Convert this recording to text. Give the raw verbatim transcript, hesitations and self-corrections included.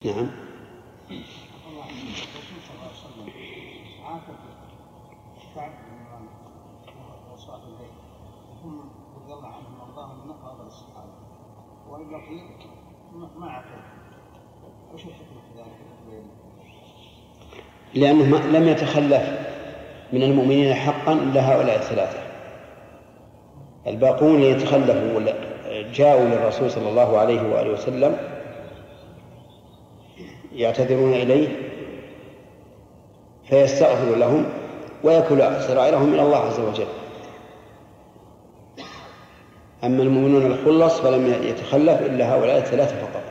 نعم. لأنه لم يتخلف من المؤمنين حقا إلا هؤلاء الثلاثة. الباقون يتخلفوا جاءوا للرسول صلى الله عليه وآله وسلم يعتذرون إليه فيستغفر لهم ويكل سرائرهم إلى الله عز وجل. أما المؤمنون الخلص فلم يتخلف إلا هؤلاء الثلاثة فقط.